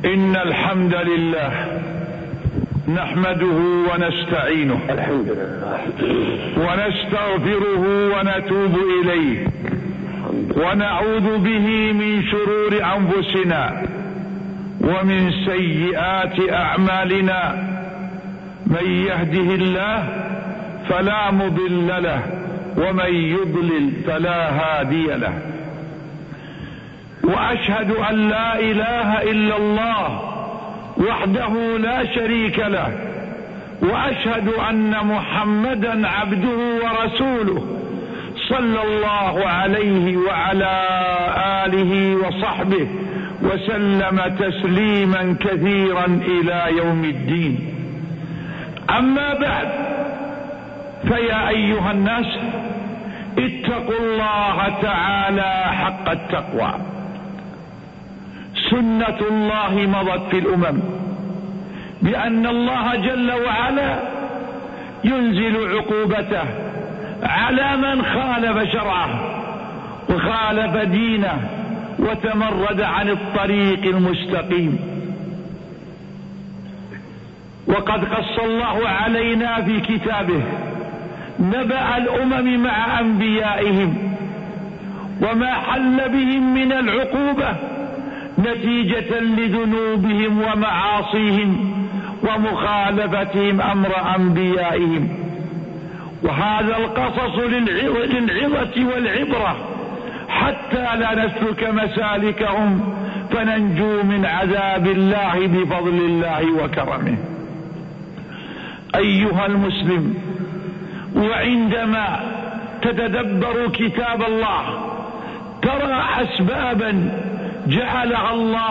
إن الحمد لله نحمده ونستعينه الحمد لله ونستغفره ونتوب إليه ونعوذ به من شرور أنفسنا ومن سيئات أعمالنا. من يهده الله فلا مضل له ومن يضلل فلا هادي له. وأشهد أن لا إله إلا الله وحده لا شريك له، وأشهد أن محمدا عبده ورسوله صلى الله عليه وعلى آله وصحبه وسلم تسليما كثيرا إلى يوم الدين. أما بعد، فيا أيها الناس اتقوا الله تعالى حق التقوى. سنة الله مضت في الأمم بأن الله جل وعلا ينزل عقوبته على من خالف شرعه وخالف دينه وتمرد عن الطريق المستقيم. وقد قص الله علينا في كتابه نبأ الأمم مع أنبيائهم وما حل بهم من العقوبة نتيجة لذنوبهم ومعاصيهم ومخالفتهم أمر أنبيائهم. وهذا القصص للعظة والعبرة حتى لا نسلك مسالكهم فننجو من عذاب الله بفضل الله وكرمه. أيها المسلم، وعندما تتدبر كتاب الله ترى أسبابا جعلها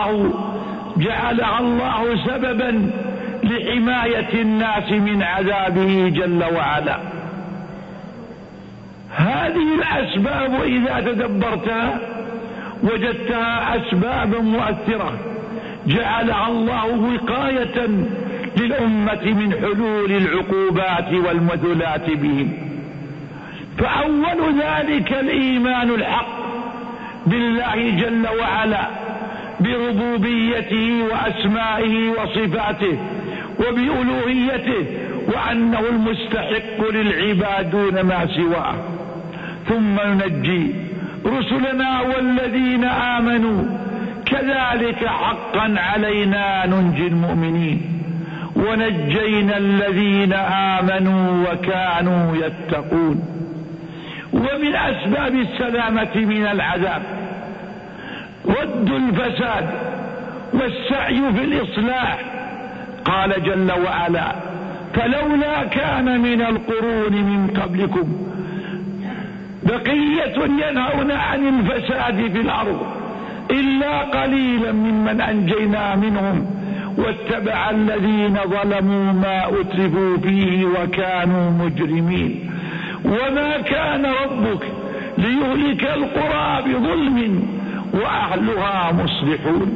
الله سببا لحماية الناس من عذابه جل وعلا. هذه الأسباب إذا تدبرتها وجدتها أسبابا مؤثرة جعلها الله وقاية للأمة من حلول العقوبات والمثلات بهم. فأول ذلك الإيمان الحق بالله جل وعلا بربوبيته وأسمائه وصفاته وبألوهيته وأنه المستحق للعباد دون ما سواه. ثم ننجي رسلنا والذين آمنوا كذلك حقا علينا ننجي المؤمنين ونجينا الذين آمنوا وكانوا يتقون. ومن أسباب السلامة من العذاب رد الفساد والسعي في الإصلاح. قال جل وعلا: فلولا كان من القرون من قبلكم بقية ينهون عن الفساد في الأرض إلا قليلا ممن أنجينا منهم واتبع الذين ظلموا ما أترفوا فيه وكانوا مجرمين. وما كان ربك ليهلك القرى بظلم وأهلها مصلحون.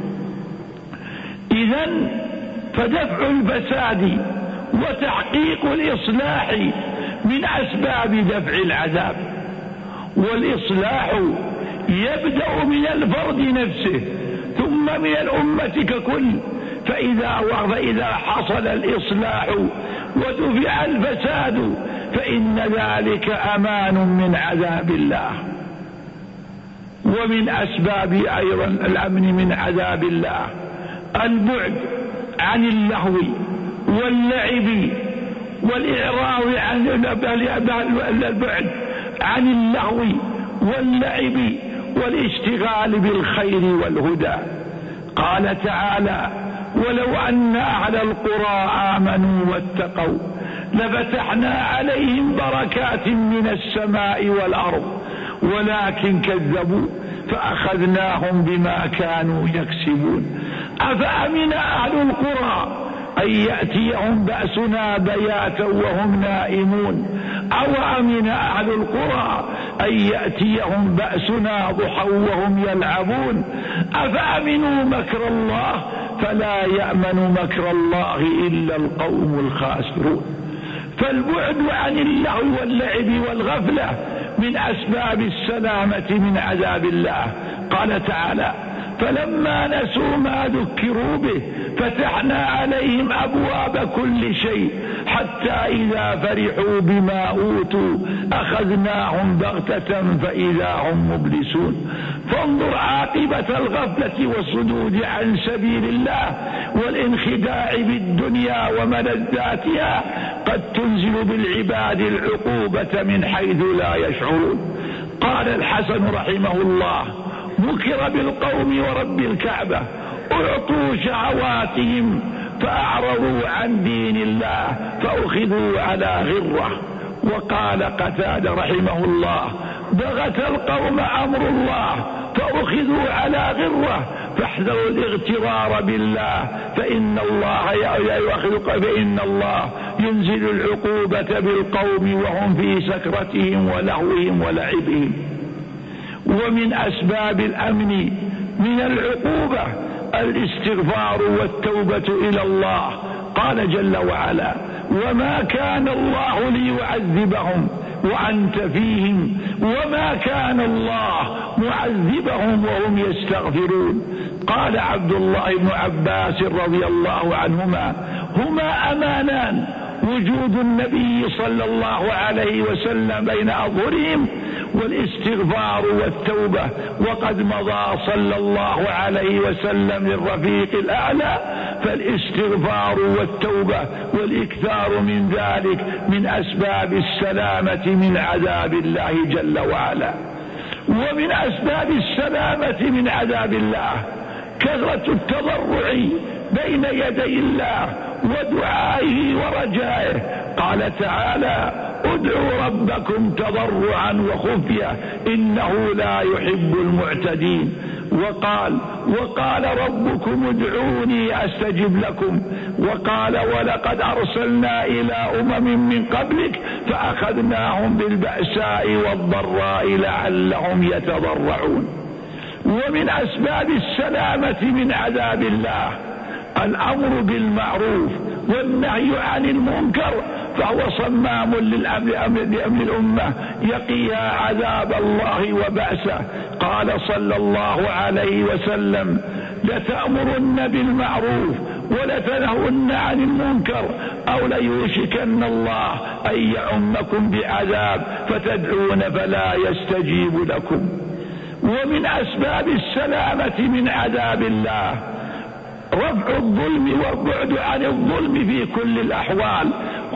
إذن فدفع الفساد وتحقيق الإصلاح من أسباب دفع العذاب. والإصلاح يبدأ من الفرد نفسه ثم من الأمة ككل. فإذا حصل الإصلاح ودفع الفساد فإن ذلك أمان من عذاب الله. ومن أسباب أيضا الأمن من عذاب الله البعد عن اللهو واللعب والإعراض عن البعد عن اللهو واللعب والاشتغال بالخير والهدى. قال تعالى: ولو أن أهل القرى آمنوا واتقوا لفتحنا عليهم بركات من السماء والأرض ولكن كذبوا فأخذناهم بما كانوا يكسبون. أفأمن أهل القرى أن يأتيهم بأسنا بياتا وهم نائمون أو أمن أهل القرى أن يأتيهم بأسنا ضحى وهم يلعبون. أفأمنوا مكر الله فلا يأمن مكر الله إلا القوم الخاسرون. فالبعد عن اللهو واللعب والغفلة من أسباب السلامة من عذاب الله. قال تعالى: فلما نسوا ما ذكروا به فتحنا عليهم أبواب كل شيء حتى إذا فرحوا بما أوتوا أخذناهم بغتة فإذا هم مبلسون. فانظر عاقبة الغفلة والصدود عن سبيل الله والانخداع بالدنيا وملذاتها، قد تنزل بالعباد العقوبة من حيث لا يشعرون. قال الحسن رحمه الله: مكر بالقوم ورب الكعبة أعطوا شهواتهم فأعرضوا عن دين الله فأخذوا على غرة. وقال قتادة رحمه الله: بغت القوم أمر الله فأخذوا على غرة فاحذروا الاغترار بالله فإن الله ينزل العقوبة بالقوم وهم في سكرتهم ولهوهم ولعبهم. ومن أسباب الأمن من العقوبة الاستغفار والتوبة إلى الله. قال جل وعلا: وما كان الله ليعذبهم وأنت فيهم وما كان الله معذبهم وهم يستغفرون. قال عبد الله بن عباس رضي الله عنهما: هما أمانان، وجود النبي صلى الله عليه وسلم بين أظهرهم والاستغفار والتوبة، وقد مضى صلى الله عليه وسلم للرفيق الأعلى، فالاستغفار والتوبة والإكثار من ذلك من أسباب السلامة من عذاب الله جل وعلا. ومن أسباب السلامة من عذاب الله كثرة التضرع بين يدي الله ودعائه ورجائه. قال تعالى: ادعوا ربكم تضرعا وخفية إنه لا يحب المعتدين. وقال ربكم ادعوني أستجب لكم. وقال: ولقد أرسلنا إلى أمم من قبلك فأخذناهم بالبأساء والضراء لعلهم يتضرعون. ومن أسباب السلامة من عذاب الله الأمر بالمعروف والنهي عن المنكر، فهو صمام لأمن الأمة يقيها عذاب الله وبأسه. قال صلى الله عليه وسلم: لتأمرن بالمعروف ولتنهون عن المنكر أو ليوشكن الله أن يعمكم بعذاب فتدعون فلا يستجيب لكم. ومن أسباب السلامة من عذاب الله رفع الظلم والبعد عن الظلم في كل الأحوال.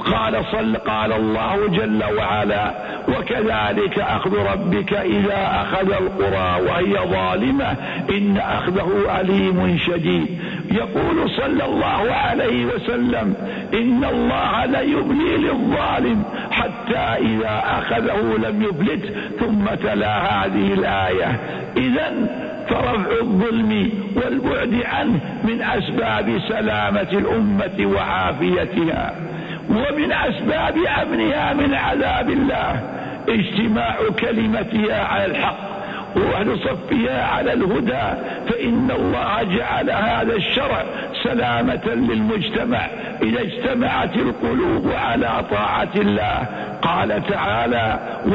قال الله جل وعلا: وكذلك أخذ ربك إذا أخذ القرى وهي ظالمة إن أخذه أليم شديد. يقول صلى الله عليه وسلم: إن الله لا يبلي للظالم حتى إذا أخذه لم يفلت. ثم تلا هذه الآية. إذن فرفع الظلم والبعد عنه من أسباب سلامة الأمة وعافيتها. ومن أسباب أمنها من عذاب الله اجتماع كلمتها على الحق وأهل صفها على الهدى، فإن الله جعل هذا الشرع سلامة للمجتمع إذا اجتمعت القلوب على طاعة الله. قال تعالى: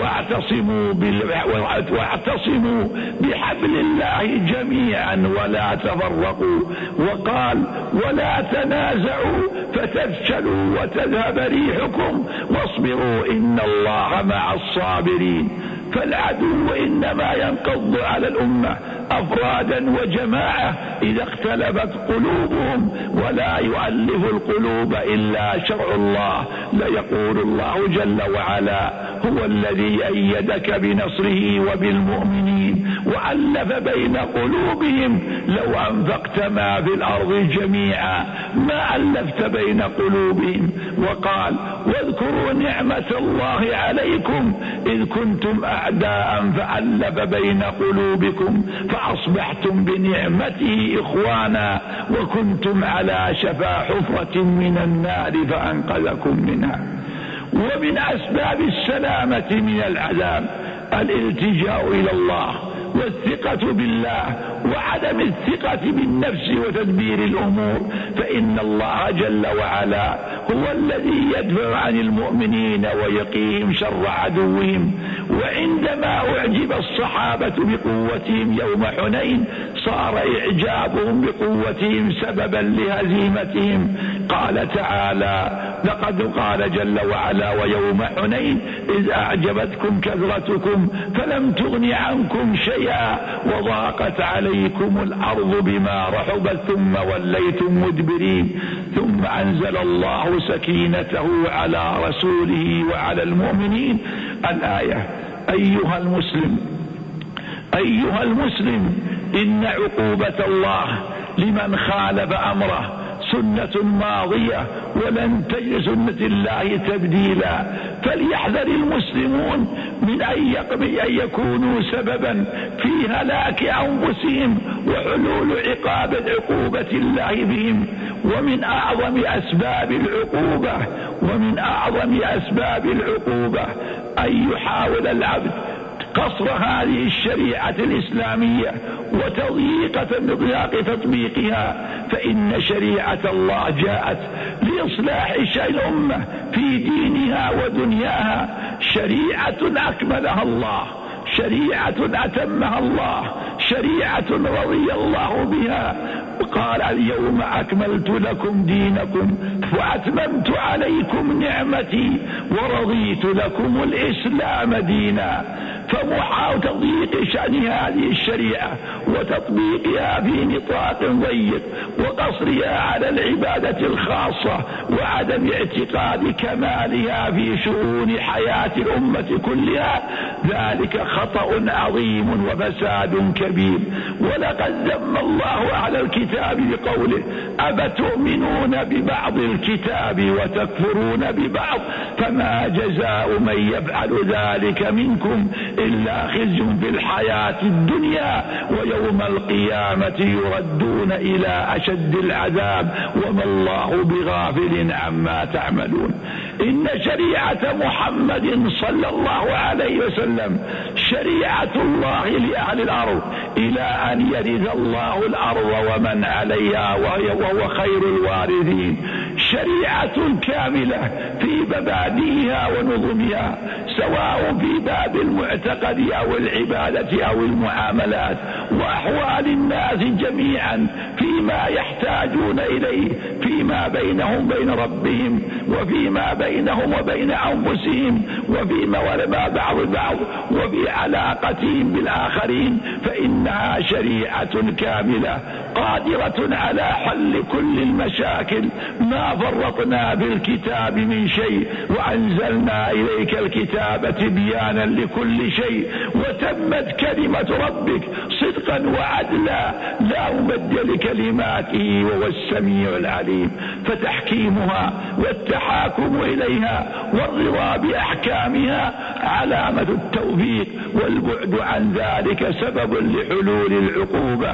واعتصموا بحبل الله جميعا ولا تفرقوا. وقال: ولا تنازعوا فتفشلوا وتذهب ريحكم واصبروا إن الله مع الصابرين. فالعدو إنما ينقض على الأمة أفرادا وجماعة إذا اختلفت قلوبهم، ولا يؤلف القلوب إلا شرع الله. ليقول الله جل وعلا: هو الذي أيدك بنصره وبالمؤمنين وألف بين قلوبهم لو أنفقت ما في الأرض جميعا ما ألفت بين قلوبهم. وقال: واذكروا نعمة الله عليكم إذ كنتم أعداء فألف بين قلوبكم فأصبحتم بنعمته إخوانا وكنتم على شفا حفرة من النار فأنقذكم منها. ومن أسباب السلامة من العذاب الالتجاء إلى الله والثقة بالله وعدم الثقة بالنفس وتدبير الأمور، فإن الله جل وعلا هو الذي يدفع عن المؤمنين ويقيهم شر عدوهم. وعندما أعجب الصحابة بقوتهم يوم حنين صار إعجابهم بقوتهم سببا لهزيمتهم. قال تعالى: لقد قال جل وعلا: ويوم حنين إذ أعجبتكم كثرتكم فلم تغن عنكم شيئا وضاقت عليكم الأرض بما رحبت ثم وليتم مدبرين ثم أنزل الله سكينته على رسوله وعلى المؤمنين. الآية: أيها المسلم إن عقوبة الله لمن خالف أمره سنة ماضية ولن تجد سنة الله تبديلا. فليحذر المسلمون من أن يكونوا سببا في هلاك أنفسهم وحلول عقوبة الله بهم. ومن أعظم أسباب العقوبة أن يحاول العبد قصر هذه الشريعة الإسلامية وتضييق تطبيقها، فإن شريعة الله جاءت لإصلاح شأن الأمة في دينها ودنياها، شريعة أكملها الله، شريعة أتمها الله، شريعة رضي الله بها. وقال: اليوم أكملت لكم دينكم وأتممت عليكم نعمتي ورضيت لكم الإسلام دينا. فمحاولة تضييق شأن هذه الشريعة وتطبيقها في نطاق ضيق وقصرها على العبادة الخاصة وعدم اعتقاد كمالها في شؤون حياة الأمة كلها، ذلك خطأ عظيم وفساد كبير. ولقد ذم الله على الكتاب بقوله: أفتؤمنون ببعض الكتاب وتكفرون ببعض فما جزاء من يفعل ذلك منكم إلا خزي في الحياة الدنيا ويوم القيامة يردون إلى أشد العذاب وما الله بغافل عما تعملون. إن شريعة محمد صلى الله عليه وسلم شريعة الله لأهل الأرض إلى أن يرث الله الأرض ومن عليها وهو خير الوارثين. شريعة كاملة في مبادئها ونظمها، سواء في باب المعتقد أو العبادة أو المعاملات وأحوال الناس جميعا فيما يحتاجون إليه فيما بينهم بين ربهم وفيما بينهم وبين أنفسهم وفيما وما بعض البعض وفي علاقتهم بالآخرين، فإنها شريعة كاملة قادرة على حل كل المشاكل. ما فرطنا في الكتاب من شيء وأنزلنا إليك الكتاب تبيانا لكل شيء وتمت كلمة ربك صدقا وعدلا لا مبدل لكلماته وهو السميع العليم. فتحكيمها والتحاكم إليها والرضا بأحكامها علامة التوفيق، والبعد عن ذلك سبب لحلول العقوبة.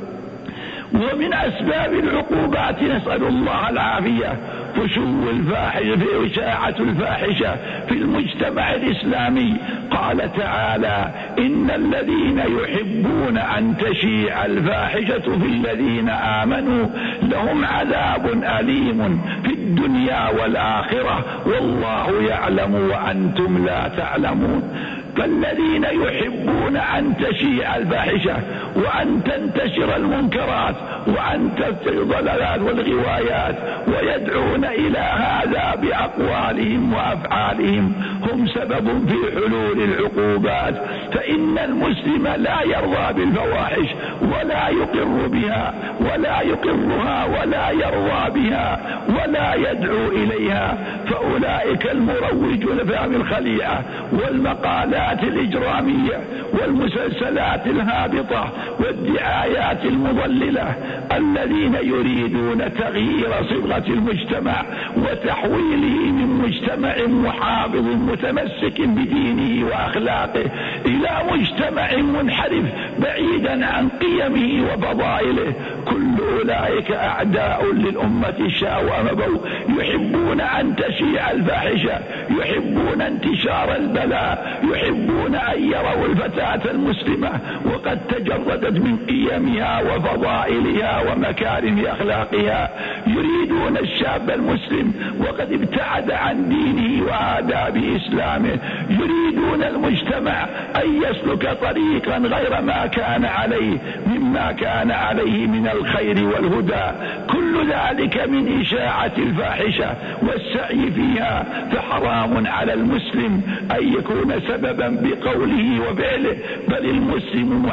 ومن أسباب العقوبات نسأل الله العافية فشو الفاحشة وإشاعة الفاحشة في المجتمع الإسلامي. قال تعالى: إن الذين يحبون أن تشيع الفاحشة في الذين آمنوا لهم عذاب أليم في الدنيا والآخرة والله يعلم وأنتم لا تعلمون. فالذين يحبون أن تشيع الفاحشة وأن تنتشر المنكرات وأن تفتر الضلالات والغوايات ويدعون إلى هذا بأقوالهم وأفعالهم هم سبب في حلول العقوبات. فإن المسلم لا يرضى بالفواحش ولا يقر بها ولا يقرها ولا يرضى بها ولا يدعو إليها، فأولئك المروجون فهم الخليعة والمقالات الإجرامية والمسلسلات الهابطة والدعايات المضللة الذين يريدون تغيير صبغة المجتمع وتحويله من مجتمع محافظ متمسك بدينه وأخلاقه إلى مجتمع منحرف بعيدا عن قيمه وفضائله. كل أولئك أعداء للأمة شاءوا أم أبوا، يحبون أن تشيع الفاحشة، يحبون انتشار البلاء، يحبون أن يروا الفتاة المسلمة وقد تجردت من قيمها وفضائلها ومكارم أخلاقها، يريدون الشاب المسلم وقد ابتعد عن دينه وآداب إسلامه، يريدون المجتمع أن يسلك طريقا غير ما كان عليه مما كان عليه من الخير والهدى. كل ذلك من إشاعة الفاحشة والسعي فيها، فحرام على المسلم أن يكون سببا بقوله وفعله، بل المسلم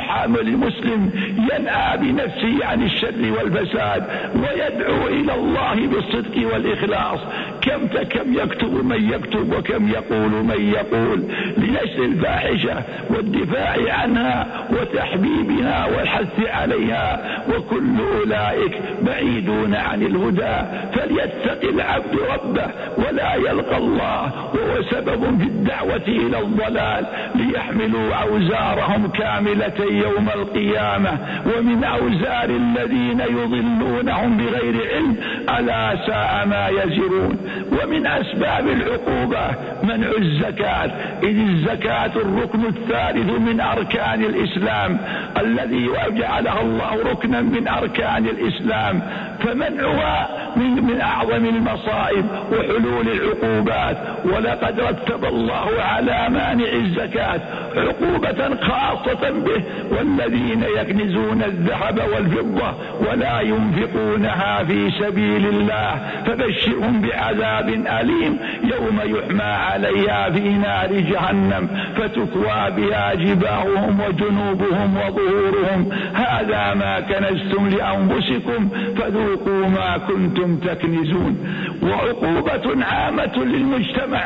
ينأى بنفسه عن الشر والفساد ويدعو إلى الله بالصدق والإخلاص. كم يكتب من يكتب وكم يقول من يقول لنشر الفاحشة والدفاع عنها وتحبيبها والحث عليها، وكل أولئك بعيدون عن الهدى. فليتق العبد ربه ولا يلقى الله وهو سبب في الدعوة إلى الضلال، ليحملوا أوزارهم كاملة يوم القيامة ومن أوزار الذين يضلونهم بغير علم ألا ساء ما يزرون. ومن أسباب العقوبة منع الزكاة، إذ الزكاة الركن الثالث من أركان الإسلام الذي جعلها الله ركنا من أركان الإسلام، فمنعها من أعظم المصائب وحلول العقوبات. ولقد رتب الله على مانع الزكاة عقوبة خاصة به: والذين يكنزون الذهب والفضة ولا ينفقونها في سبيل الله فبشرهم بعذاب أليم يوم يحمى عليها في نار جهنم فتكوى بها جباههم وجنوبهم وظهورهم هذا ما كنزتم لأنفسكم فذوقوا ما كنتم تكنزون. وعقوبة عامة للمجتمع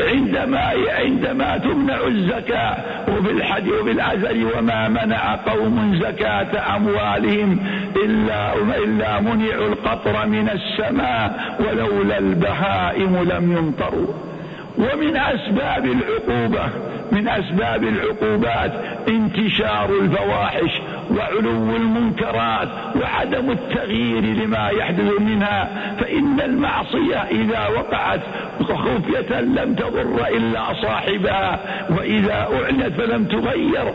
عندما تمنع الزكاة وفي الحج وبالعزل: وما منع قوم زكاة أموالهم إلا منعوا القطر من السماء ولولا البهائم لم يمطروا. ومن أسباب العقوبات انتشار الفواحش وعلو المنكرات وعدم التغيير لما يحدث منها، فإن المعصية إذا وقعت خفية لم تضر إلا صاحبها، وإذا أعلنت فلم تغير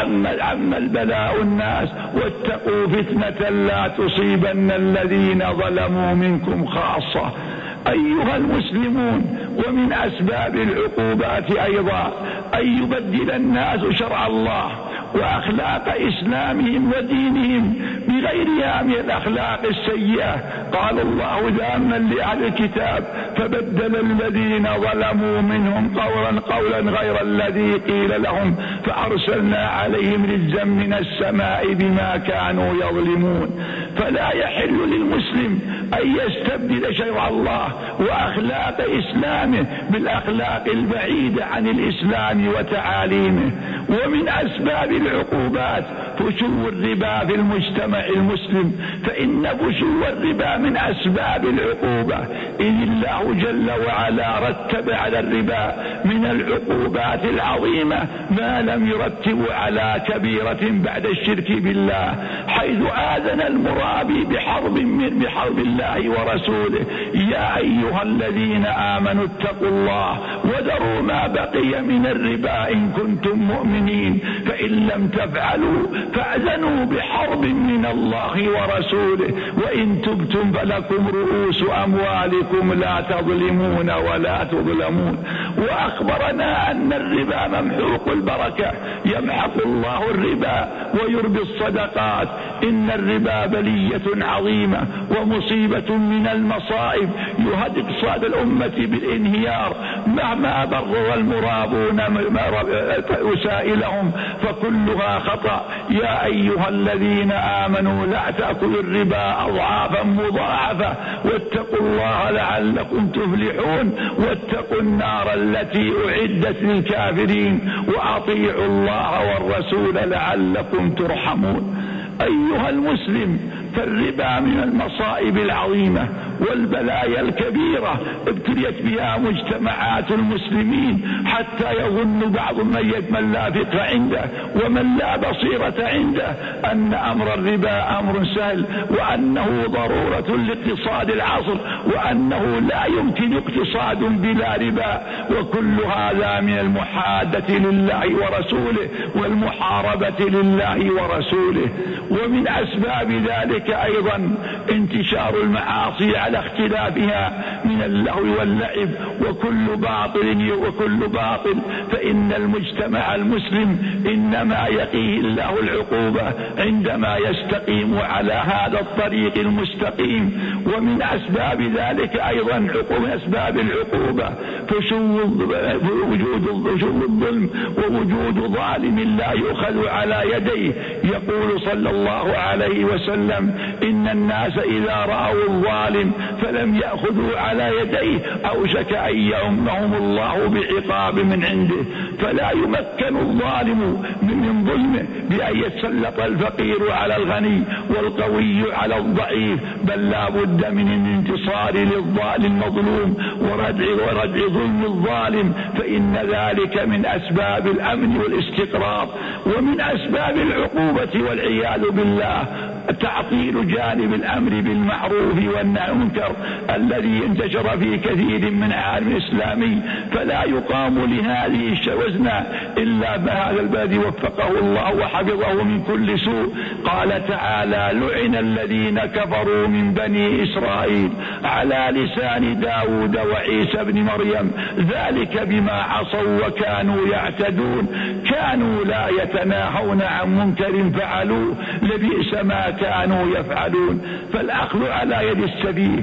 عم البلاء الناس. واتقوا فتنة لا تصيبن الذين ظلموا منكم خاصة. أيها المسلمون، ومن أسباب العقوبات أيضا أن يبدل الناس شرع الله وأخلاق إسلامهم ودينهم بغيرها من الأخلاق السيئة. قال الله ذاما لأهل الكتاب: فبدل الذين ظلموا منهم قولا غير الذي قيل لهم فأرسلنا عليهم رجزا من السماء بما كانوا يظلمون. فلا يحل للمسلم أن يستبدل شرع الله وأخلاق إسلامه بالأخلاق البعيدة عن الإسلام وتعاليمه. ومن أسباب العقوبات فشو الربا في المجتمع المسلم، فإن فشو الربا من أسباب العقوبة، إذ الله جل وعلا رتب على الربا من العقوبات العظيمة ما لم يرتب على كبيرة بعد الشرك بالله، حيث آذن المرابي بحرب الله ورسوله: يا أيها الذين آمنوا اتقوا الله وذروا ما بقي من الربا إن كنتم مؤمنين، فإن لم تفعلوا فأذنوا بحرب من الله ورسوله، وإن تبتم فلكم رؤوس أموالكم لا تظلمون ولا تظلمون. وأخبرنا أن الربا ممحوق البركة، يمحق الله الربا ويربي الصدقات. إن الربا بلية عظيمة ومصيبة من المصائب يهدد اقتصاد الأمة بالانهيار، مهما بر المرابون وسائلهم فكلها خطأ. يا أيها الذين آمنوا لا تأكلوا الربا أضعافا مضاعفة واتقوا الله لعلكم تفلحون، واتقوا النار التي أعدت للكافرين، وأطيعوا الله والرسول لعلكم ترحمون. أيها المسلم، فالربا من المصائب العظيمة والبلايا الكبيرة ابتليت بها مجتمعات المسلمين، حتى يظن بعض من لا فقه عنده ومن لا بصيرة عنده أن أمر الربا أمر سهل، وأنه ضرورة لاقتصاد العصر، وأنه لا يمكن اقتصاد بلا ربا. وكل هذا من المحادة لله ورسوله والمحاربة لله ورسوله. ومن أسباب ذلك أيضا انتشار المعاصي على اختلافها من اللهو واللعب وكل باطل، فإن المجتمع المسلم إنما يقيه الله العقوبة عندما يستقيم على هذا الطريق المستقيم. ومن أسباب ذلك أيضا من أسباب العقوبة وجود الظلم ووجود ظالم لا يؤخذ على يديه. يقول صلى الله عليه وسلم: إن الناس إذا رأوا الظالم فلم يأخذوا على يديه أوشك أن يعمهم الله بعقاب من عنده. فلا يمكن الظالم من ظلمه بأن يتسلط الفقير على الغني والقوي على الضعيف، بل لا بد من الانتصار للمظلوم وردع ظلم الظالم، فإن ذلك من أسباب الأمن والاستقرار. ومن أسباب العقوبة والعياذ بالله تعطيل جانب الأمر بالمعروف والنهي عن المنكر الذي انتشر في كثير من العالم الإسلامي، فلا يقام لهذه الشوزنة إلا بهذا الذي وفقه الله وحفظه من كل سوء. قال تعالى: لعن الذين كفروا من بني إسرائيل على لسان داود وعيسى بن مريم ذلك بما عصوا وكانوا يعتدون، كانوا لا يتناهون عن منكر فعلوه لبئس ما كانوا يفعلون. فالأخذ على يد السفيه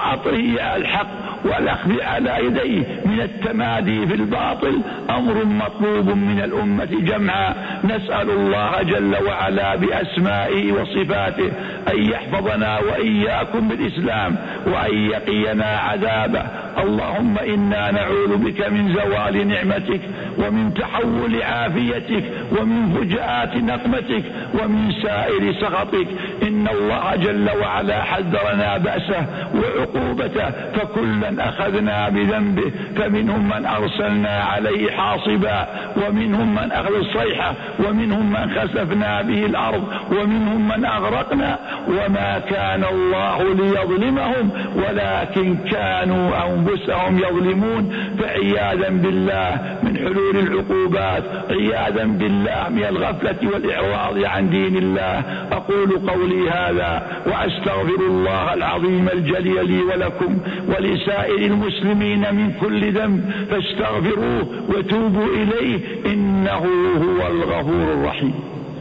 وأطره الحق والأخذ على يديه من التمادي في الباطل أمر مطلوب من الأمة جمعا. نسأل الله جل وعلا بأسمائه وصفاته أن يحفظنا وإياكم بالإسلام وأن يقينا عذابه. اللهم إنا نعوذ بك من زوال نعمتك ومن تحول عافيتك ومن فجاءات نقمتك ومن سائر سخطك. إن الله جل وعلا حذرنا بأسه وعقوبته، فكلا أخذنا بذنبه، فمنهم من أرسلنا عليه حاصبا، ومنهم من أخذ الصيحة، ومنهم من خسفنا به الأرض، ومنهم من أغرقنا. وما كان الله ليظلمهم ولكن كانوا أنفسهم يظلمون. فعياذا بالله من حلول العقوبات، عياذا بالله من الغفلة والإعراض عن دين الله. أقول قولي هذا وأستغفر الله العظيم الجليل لي ولكم ولسائر المسلمين من كل ذنب، فاستغفروه وتوبوا إليه إنه هو الغفور الرحيم.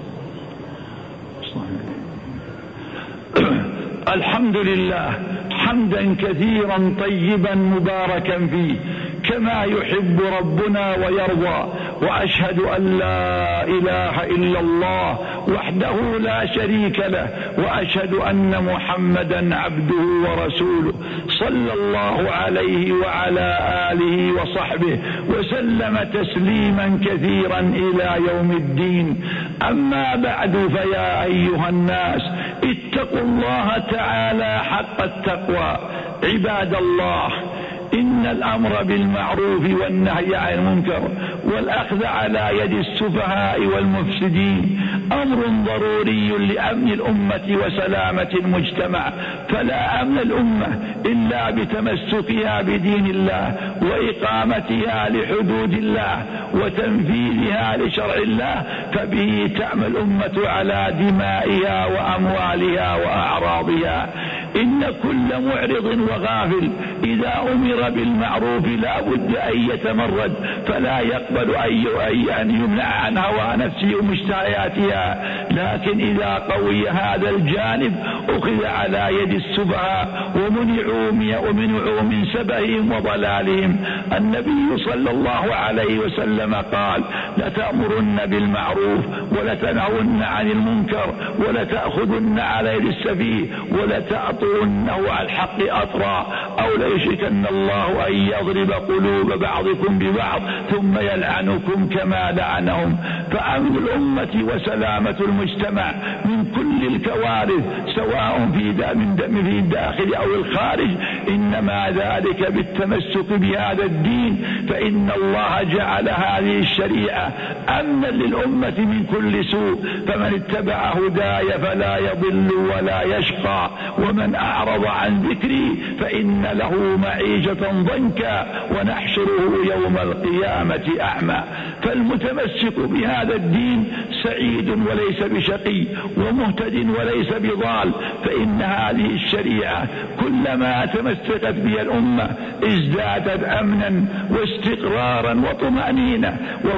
الحمد لله حمدا كثيرا طيبا مباركا فيه كما يحب ربنا ويرضى. وأشهد أن لا إله إلا الله وحده لا شريك له، وأشهد أن محمدا عبده ورسوله صلى الله عليه وعلى آله وصحبه وسلم تسليما كثيرا إلى يوم الدين. أما بعد، فيا أيها الناس اتقوا الله تعالى حق التقوى. عباد الله، إن الأمر بالمعروف والنهي عن المنكر والأخذ على يد السفهاء والمفسدين أمر ضروري لأمن الأمة وسلامة المجتمع. فلا أمن الأمة إلا بتمسكها بدين الله وإقامتها لحدود الله وتنفيذها لشرع الله، فبه تعمل الأمة على دمائها وأموالها وأعراضها. إن كل معرض وغافل إذا أمر بالمعروف لا بد أن يتمرد، فلا يقبل أن يمنع عن هوى نفسه ومشتهياتها. لكن إذا قوي هذا الجانب أخذ على يد السفهاء ومنعوا من سبههم وضلالهم. النبي صلى الله عليه وسلم قال: لتأمرن بالمعروف ولتنهون عن المنكر ولتأخذن على يد السفيه ليأطرنه على الحق أطرا أو ليشركن الله أن يضرب قلوب بعضكم ببعض ثم يلعنكم كما لعنهم. فأمن الأمة وسلامة المجتمع من كل الكوارث سواء في الداخل أو الخارج إنما ذلك بالتمسك بهذا الدين، فإن الله جعل هذه الشريعة أمنا للأمة من كل سوء، فمن اتبع هداي فلا يضل ولا يشقى، ومن أعرض عن ذكري فإن له معيشة ضنكا ونحشره يوم القيامة أعمى. فالمتمسك بهذا الدين سعيد وليس بشقي، ومهتد وليس بضال، فإن هذه الشريعة كلما تمسكت بها الأمة ازدادت أمنا واستقرارا وطمأنينة،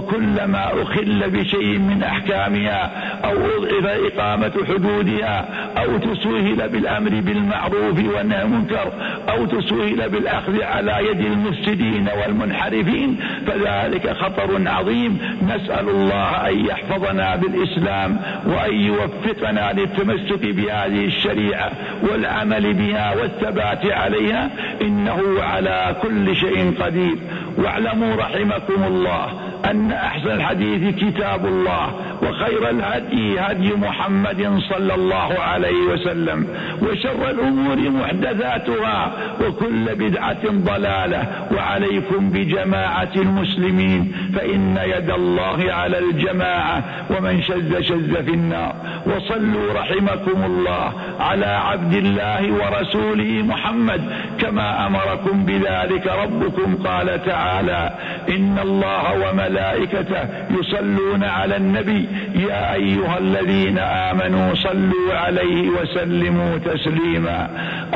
وكلما أخل بشيء من أحكامها أو أضعف إقامة حدودها أو تسهل بالأمر بالمعروف والنهي عن المنكر أو تسهل بالأخذ على يد المفسدين والمنحرفين فذلك خطر عظيم. نسأل الله أن يحفظنا بالإسلام وأن يوفقنا للتمسك بهذه الشريعة والعمل بها والثبات عليها، إنه على كل شيء قدير. واعلموا رحمكم الله أن أحسن الحديث كتاب الله، وخير الهدي هدي محمد صلى الله عليه وسلم، وشر الأمور محدثاتها، وكل بدعة ضلالة. وعليكم بجماعة المسلمين فإن يد الله على الجماعة، ومن شذ شذ في النار. وصلوا رحمكم الله على عبد الله ورسوله محمد كما أمركم بذلك ربكم. قال تعالى: إن الله وملائكته يصلون على النبي يا أيها الذين آمنوا صلوا عليه وسلموا تسليما.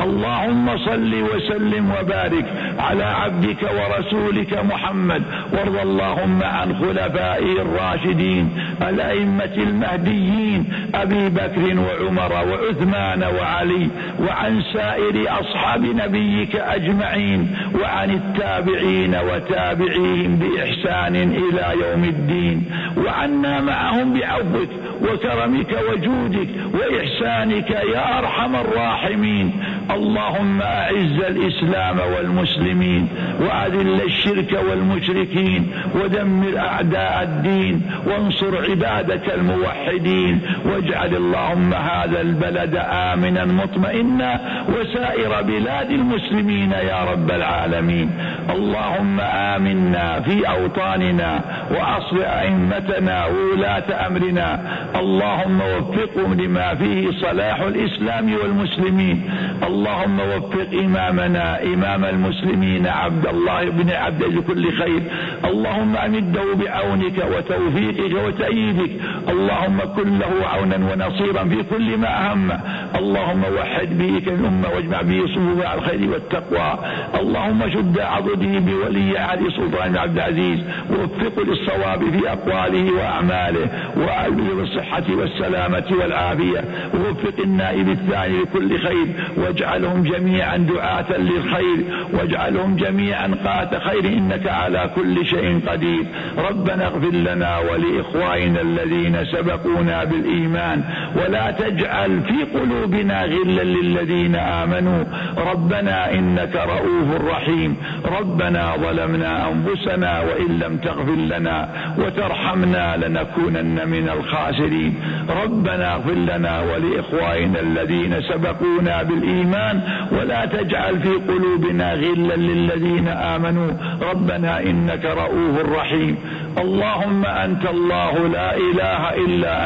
اللهم صل وسلم وبارك على عبدك ورسولك محمد، وارض اللهم عن خلفائه الراشدين الأئمة المهديين أبي بكر وعمر وعثمان وعلي، وعن سائر أصحاب نبيك أجمعين، وعن التابعين وتابعيهم بإحسان إلى يوم الدين، وعنا معهم بعفوك وكرمك وجودك وإحسانك يا أرحم الراحمين. اللهم أعز الإسلام والمسلمين، وأذل الشرك والمشركين، ودمر أعداء الدين، وانصر عبادك الموحدين، واجعل اللهم هذا البلد آمنا مطمئنا وسائر بلاد المسلمين يا رب العالمين. اللهم آمنا في أوطاننا وأصل أئمتنا وولاة أمرنا، اللهم وفقهم لما فيه صلاح الإسلام والمسلمين. اللهم وفق إمامنا إمام المسلمين عبد الله بن عبد لكل خير، اللهم أمده بعونك وتوفيقك وتأييدك، اللهم كن له عونا ونصيرا في كل ما أهم. اللهم وحد به الأمة واجمع به صفوف على الخير والتقوى. اللهم شد عضده بولي عهد سلطان عبد العزيز، ووفقه للصواب في أقواله وأعماله، وأعلمه بالصحة والسلامة والعافية، ووفق النائب الثاني لكل خير، واجعلهم جميعا دعاة للخير، واجعلهم جميعا قاة خير، إنك على كل شيء قدير. ربنا اغفر لنا ولإخواننا الذين سبقونا بالإيمان، ولا تجعل في قلوبنا غلا للذين آمنوا، ربنا إنك رؤوف رحيم. ربنا ظلمنا أنفسنا وإن لم تغفر لنا وترحمنا لنكونن من الخاسرين. ربنا اغفر لنا ولإخواننا الذين سبقونا بالإيمان، ولا تجعل في قلوبنا غلا للذين آمنوا، ربنا إنك رؤوف رحيم. اللهم أنت الله لا إله إلا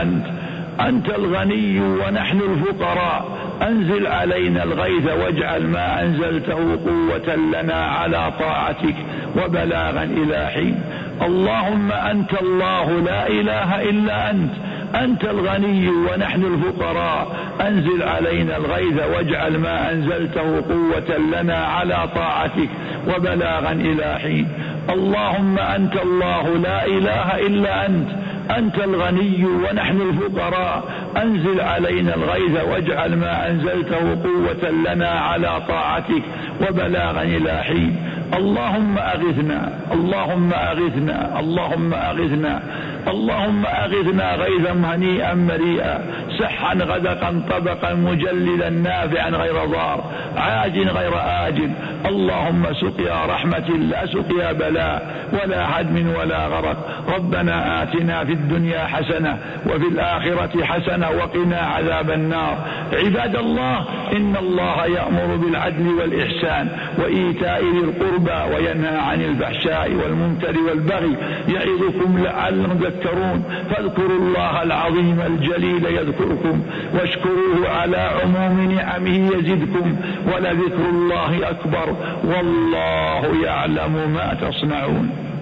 أنت الغني ونحن الفقراء، أنزل علينا الغيث واجعل ما أنزلته قوة لنا على طاعتك وبلاغا إلى حين. اللهم أنت الله لا إله إلا أنت الغني ونحن الفقراء، أنزل علينا الغيث واجعل ما أنزلته قوة لنا على طاعتك وبلاغا إلى حين. اللهم أنت الله لا إله إلا أنت الغني ونحن الفقراء، أنزل علينا الغيث واجعل ما أنزلته قوة لنا على طاعتك وبلاغا إلى حين. اللهم أغثنا اللهم أغثنا اللهم أغثنا اللهم أغثنا غيثا هنيئا مريئا صحا غدقا طبقا مجللا نافعا غير ضار عاجل غير آجل. اللهم سقيا رحمة لا سقيا بلاء ولا هدم ولا غرق. ربنا آتنا في الدنيا حسنة وفي الآخرة حسنة وقنا عذاب النار. عباد الله، إن الله يأمر بالعدل والإحسان وإيتاء ذي القربى وينهى عن الفحشاء والمنكر والبغي يعظكم لعلكم تذكرون. فاذكروا الله العظيم الجليل يذكركم واشكروه على عموم نعمه يزدكم ولذكر الله أكبر والله يعلم ما تصنعون.